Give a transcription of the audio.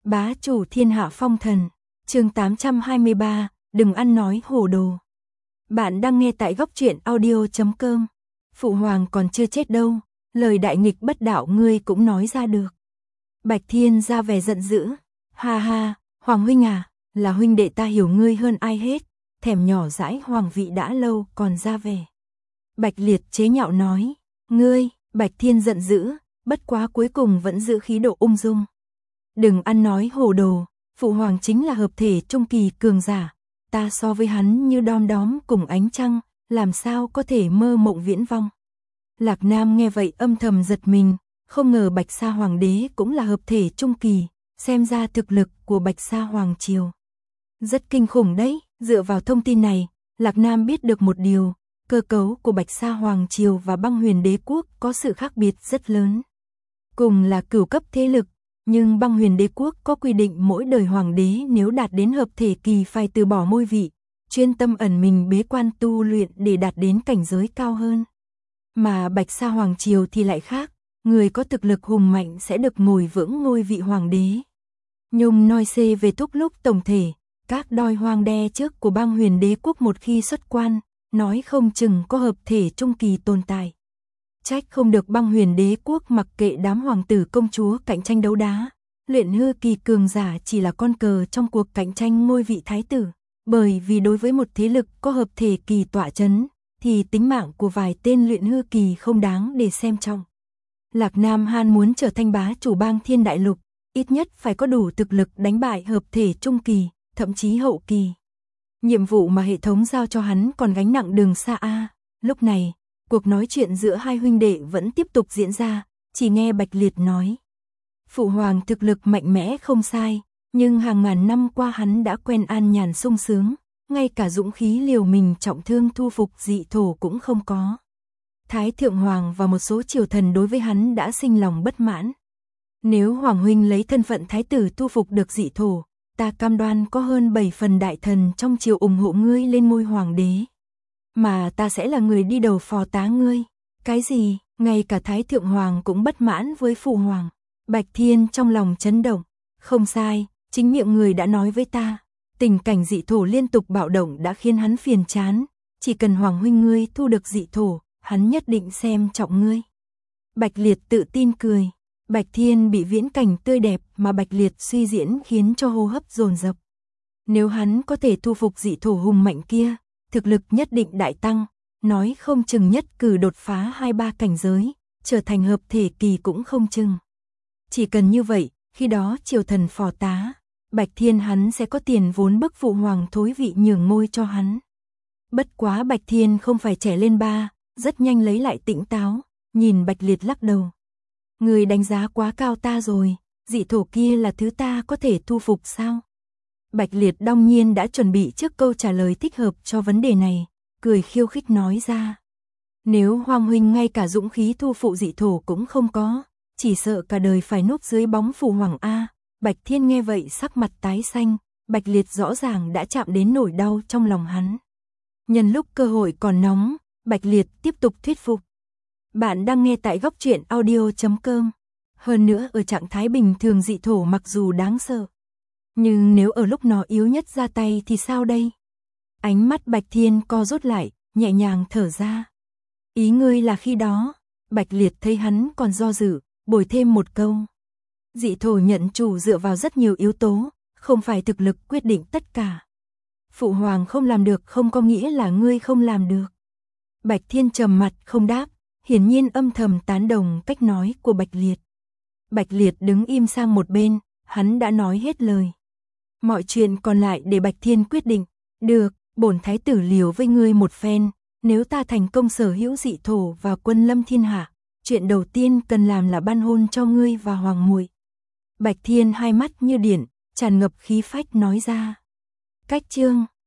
Bá chủ thiên hạ phong thần, chương 823, đừng ăn nói hồ đồ. Bạn đang nghe tại góc truyện audio.com. Phụ hoàng còn chưa chết đâu, lời đại nghịch bất đạo ngươi cũng nói ra được. Bạch Thiên ra vẻ giận dữ, ha ha, hoàng huynh à, là huynh đệ ta hiểu ngươi hơn ai hết, thèm nhỏ dãi hoàng vị đã lâu còn ra vẻ. Bạch Liệt chế nhạo nói, ngươi, Bạch Thiên giận dữ, bất quá cuối cùng vẫn giữ khí độ ung dung. Đừng ăn nói hồ đồ, phụ hoàng chính là hợp thể trung kỳ cường giả, ta so với hắn như đom đóm cùng ánh trăng, làm sao có thể mơ mộng viễn vong. Lạc Nam nghe vậy âm thầm giật mình, không ngờ Bạch Sa Hoàng đế cũng là hợp thể trung kỳ, xem ra thực lực của Bạch Sa Hoàng triều rất kinh khủng đấy. Dựa vào thông tin này, Lạc Nam biết được một điều, cơ cấu của Bạch Sa Hoàng triều và Băng Huyền đế quốc có sự khác biệt rất lớn. Cùng là cửu cấp thế lực, nhưng Băng Huyền đế quốc có quy định mỗi đời hoàng đế nếu đạt đến hợp thể kỳ phải từ bỏ ngôi vị, chuyên tâm ẩn mình bế quan tu luyện để đạt đến cảnh giới cao hơn. Mà Bạch Sa Hoàng triều thì lại khác, người có thực lực hùng mạnh sẽ được ngồi vững ngôi vị hoàng đế. Nhung nói xê về thúc lúc tổng thể, các đoi hoàng đế trước của Băng Huyền đế quốc một khi xuất quan, nói không chừng có hợp thể trung kỳ tồn tại. Trách không được Băng Huyền đế quốc mặc kệ đám hoàng tử công chúa cạnh tranh đấu đá, luyện hư kỳ cường giả chỉ là con cờ trong cuộc cạnh tranh ngôi vị thái tử, bởi vì đối với một thế lực có hợp thể kỳ tọa chấn, thì tính mạng của vài tên luyện hư kỳ không đáng để xem trọng. Lạc Nam Han muốn trở thành bá chủ Bang Thiên Đại Lục, ít nhất phải có đủ thực lực đánh bại hợp thể trung kỳ, thậm chí hậu kỳ. Nhiệm vụ mà hệ thống giao cho hắn còn gánh nặng đường xa a. Lúc này, cuộc nói chuyện giữa hai huynh đệ vẫn tiếp tục diễn ra, chỉ nghe Bạch Liệt nói. Phụ hoàng thực lực mạnh mẽ không sai, nhưng hàng ngàn năm qua hắn đã quen an nhàn sung sướng, ngay cả dũng khí liều mình trọng thương thu phục dị thổ cũng không có. Thái Thượng Hoàng và một số triều thần đối với hắn đã sinh lòng bất mãn. Nếu Hoàng huynh lấy thân phận thái tử thu phục được dị thổ, ta cam đoan có hơn 7 phần đại thần trong triều ủng hộ ngươi lên ngôi hoàng đế. Mà ta sẽ là người đi đầu phò tá ngươi. Cái gì, ngay cả Thái Thượng Hoàng cũng bất mãn với phụ hoàng. Bạch Thiên trong lòng chấn động. Không sai, chính miệng người đã nói với ta. Tình cảnh dị thổ liên tục bạo động đã khiến hắn phiền chán. Chỉ cần Hoàng huynh ngươi thu được dị thổ, hắn nhất định xem trọng ngươi. Bạch Liệt tự tin cười. Bạch Thiên bị viễn cảnh tươi đẹp mà Bạch Liệt suy diễn khiến cho hô hấp dồn dập. Nếu hắn có thể thu phục dị thổ hùng mạnh kia, thực lực nhất định đại tăng, nói không chừng nhất cử đột phá 2-3 cảnh giới, trở thành hợp thể kỳ cũng không chừng. Chỉ cần như vậy, khi đó triều thần phò tá, Bạch Thiên hắn sẽ có tiền vốn bức phụ hoàng thối vị nhường ngôi cho hắn. Bất quá Bạch Thiên không phải trẻ lên ba, rất nhanh lấy lại tỉnh táo, nhìn Bạch Liệt lắc đầu. Người đánh giá quá cao ta rồi, dị thổ kia là thứ ta có thể thu phục sao? Bạch Liệt đương nhiên đã chuẩn bị trước câu trả lời thích hợp cho vấn đề này, cười khiêu khích nói ra. Nếu Hoàng huynh ngay cả dũng khí thu phụ dị thổ cũng không có, chỉ sợ cả đời phải núp dưới bóng phụ hoàng a. Bạch Thiên nghe vậy sắc mặt tái xanh, Bạch Liệt rõ ràng đã chạm đến nỗi đau trong lòng hắn. Nhân lúc cơ hội còn nóng, Bạch Liệt tiếp tục thuyết phục. Bạn đang nghe tại góc truyện audio.com. Hơn nữa ở trạng thái bình thường dị thổ mặc dù đáng sợ, nhưng nếu ở lúc nó yếu nhất ra tay thì sao đây? Ánh mắt Bạch Thiên co rút lại, nhẹ nhàng thở ra. Ý ngươi là khi đó, Bạch Liệt thấy hắn còn do dự, bồi thêm một câu. Dị thổ nhận chủ dựa vào rất nhiều yếu tố, không phải thực lực quyết định tất cả. Phụ hoàng không làm được không có nghĩa là ngươi không làm được. Bạch Thiên trầm mặt không đáp, hiển nhiên âm thầm tán đồng cách nói của Bạch Liệt. Bạch Liệt đứng im sang một bên, hắn đã nói hết lời. Mọi chuyện còn lại để Bạch Thiên quyết định. Được, bổn thái tử liều với ngươi một phen, nếu ta thành công sở hữu dị thổ và quân lâm thiên hạ, chuyện đầu tiên cần làm là ban hôn cho ngươi và hoàng muội. Bạch Thiên hai mắt như điện, tràn ngập khí phách nói ra. Cách chương